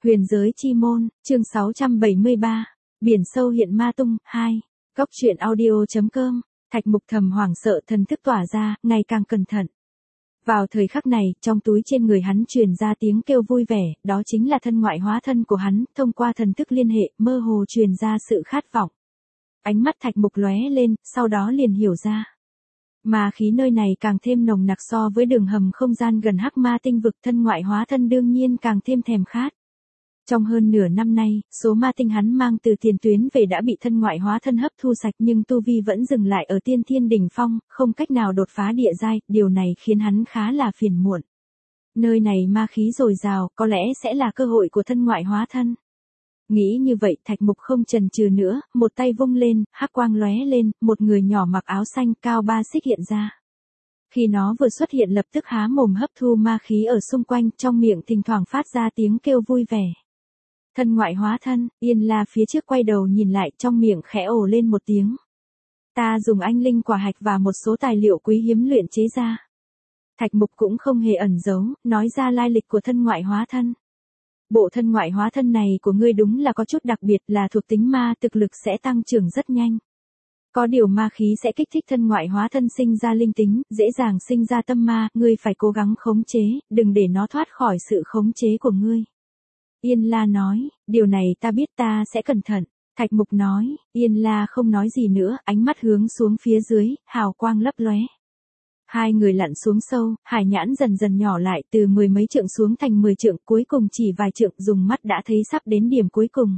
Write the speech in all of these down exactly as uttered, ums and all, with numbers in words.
Huyền giới chi môn, chương sáu trăm bảy mươi ba, biển sâu hiện ma tung, hai, góc truyện audio.com, Thạch Mục thầm hoảng sợ thần thức tỏa ra, ngày càng cẩn thận. Vào thời khắc này, trong túi trên người hắn truyền ra tiếng kêu vui vẻ, đó chính là thân ngoại hóa thân của hắn, thông qua thần thức liên hệ, mơ hồ truyền ra sự khát vọng. Ánh mắt Thạch Mục lóe lên, sau đó liền hiểu ra. Ma khí nơi này càng thêm nồng nặc so với đường hầm không gian gần Hắc Ma tinh vực, thân ngoại hóa thân đương nhiên càng thêm thèm khát. Trong hơn nửa năm nay, số ma tinh hắn mang từ tiền tuyến về đã bị thân ngoại hóa thân hấp thu sạch, nhưng tu vi vẫn dừng lại ở tiên thiên đỉnh phong, không cách nào đột phá địa giai, điều này khiến hắn khá là phiền muộn. Nơi này ma khí dồi dào, có lẽ sẽ là cơ hội của thân ngoại hóa thân. Nghĩ như vậy, Thạch Mục không chần chừ nữa, một tay vung lên, hắc quang lóe lên, một người nhỏ mặc áo xanh cao ba xích hiện ra. Khi nó vừa xuất hiện lập tức há mồm hấp thu ma khí ở xung quanh, trong miệng thỉnh thoảng phát ra tiếng kêu vui vẻ. Thân ngoại hóa thân, Yên La phía trước quay đầu nhìn lại, trong miệng khẽ ồ lên một tiếng. Ta dùng anh linh quả hạch và một số tài liệu quý hiếm luyện chế ra. Thạch Mục cũng không hề ẩn giấu, nói ra lai lịch của thân ngoại hóa thân. Bộ thân ngoại hóa thân này của ngươi đúng là có chút đặc biệt, là thuộc tính ma, thực lực sẽ tăng trưởng rất nhanh. Có điều ma khí sẽ kích thích thân ngoại hóa thân sinh ra linh tính, dễ dàng sinh ra tâm ma, ngươi phải cố gắng khống chế, đừng để nó thoát khỏi sự khống chế của ngươi. Yên La nói, điều này ta biết, ta sẽ cẩn thận. Thạch Mục nói, Yên La không nói gì nữa, ánh mắt hướng xuống phía dưới, hào quang lấp lóe. Hai người lặn xuống sâu, hải nhãn dần dần nhỏ lại, từ mười mấy trượng xuống thành mười trượng, cuối cùng chỉ vài trượng, dùng mắt đã thấy sắp đến điểm cuối cùng.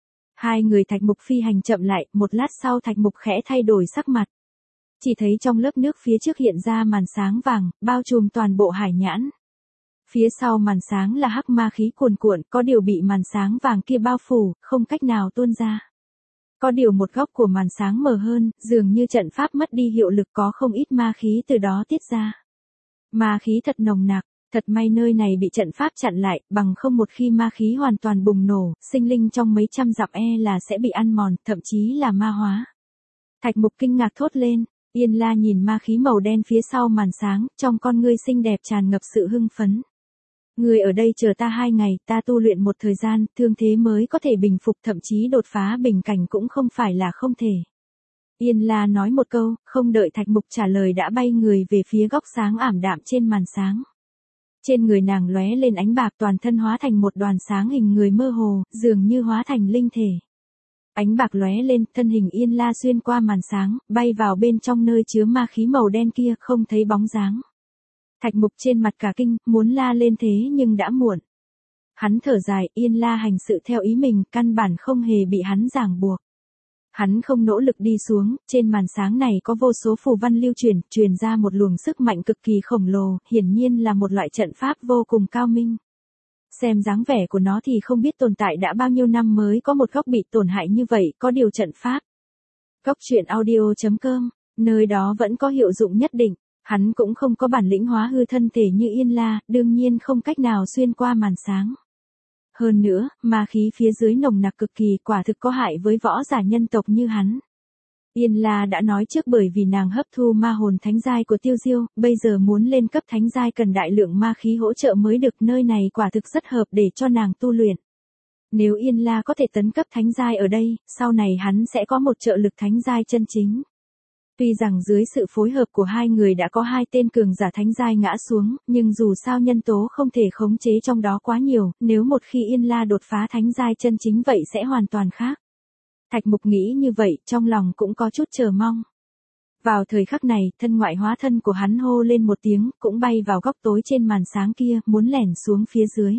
Hai người Thạch Mục phi hành chậm lại, một lát sau Thạch Mục khẽ thay đổi sắc mặt. Chỉ thấy trong lớp nước phía trước hiện ra màn sáng vàng, bao trùm toàn bộ hải nhãn. Phía sau màn sáng là hắc ma khí cuồn cuộn, có điều bị màn sáng vàng kia bao phủ, không cách nào tuôn ra. Có điều một góc của màn sáng mờ hơn, dường như trận pháp mất đi hiệu lực, có không ít ma khí từ đó tiết ra. Ma khí thật nồng nặc, thật may nơi này bị trận pháp chặn lại, bằng không một khi ma khí hoàn toàn bùng nổ, sinh linh trong mấy trăm dặm e là sẽ bị ăn mòn, thậm chí là ma hóa. Thạch Mục kinh ngạc thốt lên, Yên La nhìn ma khí màu đen phía sau màn sáng, trong con ngươi xinh đẹp tràn ngập sự hưng phấn. Ngươi ở đây chờ ta hai ngày, ta tu luyện một thời gian, thương thế mới có thể bình phục, thậm chí đột phá bình cảnh cũng không phải là không thể. Yên La nói một câu, không đợi Thạch Mục trả lời đã bay người về phía góc sáng ảm đạm trên màn sáng. Trên người nàng lóe lên ánh bạc, toàn thân hóa thành một đoàn sáng hình người mơ hồ, dường như hóa thành linh thể. Ánh bạc lóe lên, thân hình Yên La xuyên qua màn sáng, bay vào bên trong nơi chứa ma khí màu đen kia, không thấy bóng dáng. Thạch Mục trên mặt cả kinh, muốn la lên thế nhưng đã muộn. Hắn thở dài, Yên La hành sự theo ý mình, căn bản không hề bị hắn ràng buộc. Hắn không nỗ lực đi xuống, trên màn sáng này có vô số phù văn lưu truyền, truyền ra một luồng sức mạnh cực kỳ khổng lồ, hiển nhiên là một loại trận pháp vô cùng cao minh. Xem dáng vẻ của nó thì không biết tồn tại đã bao nhiêu năm mới có một góc bị tổn hại như vậy, có điều trận pháp. Góc truyện audio.com, nơi đó vẫn có hiệu dụng nhất định. Hắn cũng không có bản lĩnh hóa hư thân thể như Yên La, đương nhiên không cách nào xuyên qua màn sáng. Hơn nữa, ma khí phía dưới nồng nặc cực kỳ, quả thực có hại với võ giả nhân tộc như hắn. Yên La đã nói trước, bởi vì nàng hấp thu ma hồn thánh giai của Tiêu Diêu, bây giờ muốn lên cấp thánh giai cần đại lượng ma khí hỗ trợ mới được, nơi này quả thực rất hợp để cho nàng tu luyện. Nếu Yên La có thể tấn cấp thánh giai ở đây, sau này hắn sẽ có một trợ lực thánh giai chân chính. Tuy rằng dưới sự phối hợp của hai người đã có hai tên cường giả thánh giai ngã xuống, nhưng dù sao nhân tố không thể khống chế trong đó quá nhiều, nếu một khi Yên La đột phá thánh giai chân chính vậy sẽ hoàn toàn khác. Thạch Mục nghĩ như vậy, trong lòng cũng có chút chờ mong. Vào thời khắc này, thân ngoại hóa thân của hắn hô lên một tiếng, cũng bay vào góc tối trên màn sáng kia, muốn lẻn xuống phía dưới.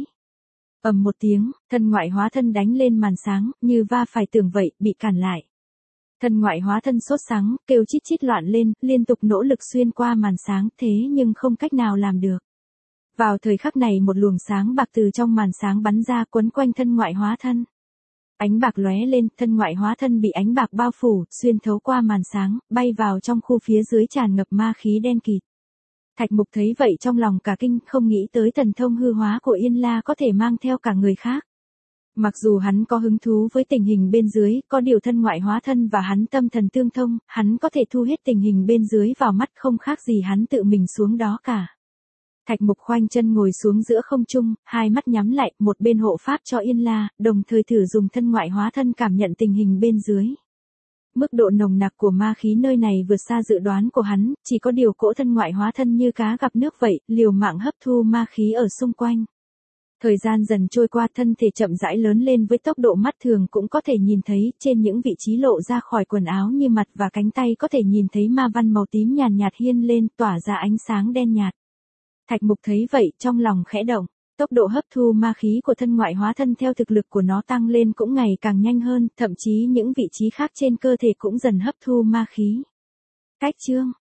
Ầm một tiếng, thân ngoại hóa thân đánh lên màn sáng, như va phải tường vậy, bị cản lại. Thân ngoại hóa thân sốt sắng, kêu chít chít loạn lên, liên tục nỗ lực xuyên qua màn sáng, thế nhưng không cách nào làm được. Vào thời khắc này một luồng sáng bạc từ trong màn sáng bắn ra, quấn quanh thân ngoại hóa thân. Ánh bạc lóe lên, thân ngoại hóa thân bị ánh bạc bao phủ, xuyên thấu qua màn sáng, bay vào trong khu phía dưới tràn ngập ma khí đen kịt. Thạch Mục thấy vậy trong lòng cả kinh, không nghĩ tới thần thông hư hóa của Yên La có thể mang theo cả người khác. Mặc dù hắn có hứng thú với tình hình bên dưới, có điều thân ngoại hóa thân và hắn tâm thần tương thông, hắn có thể thu hết tình hình bên dưới vào mắt, không khác gì hắn tự mình xuống đó cả. Thạch Mục khoanh chân ngồi xuống giữa không trung, hai mắt nhắm lại, một bên hộ pháp cho Yên La, đồng thời thử dùng thân ngoại hóa thân cảm nhận tình hình bên dưới. Mức độ nồng nặc của ma khí nơi này vượt xa dự đoán của hắn, chỉ có điều cỗ thân ngoại hóa thân như cá gặp nước vậy, liều mạng hấp thu ma khí ở xung quanh. Thời gian dần trôi qua, thân thể chậm rãi lớn lên với tốc độ mắt thường cũng có thể nhìn thấy, trên những vị trí lộ ra khỏi quần áo như mặt và cánh tay có thể nhìn thấy ma văn màu tím nhàn nhạt hiên lên, tỏa ra ánh sáng đen nhạt. Thạch Mục thấy vậy, trong lòng khẽ động, tốc độ hấp thu ma khí của thân ngoại hóa thân theo thực lực của nó tăng lên cũng ngày càng nhanh hơn, thậm chí những vị trí khác trên cơ thể cũng dần hấp thu ma khí. Cách chương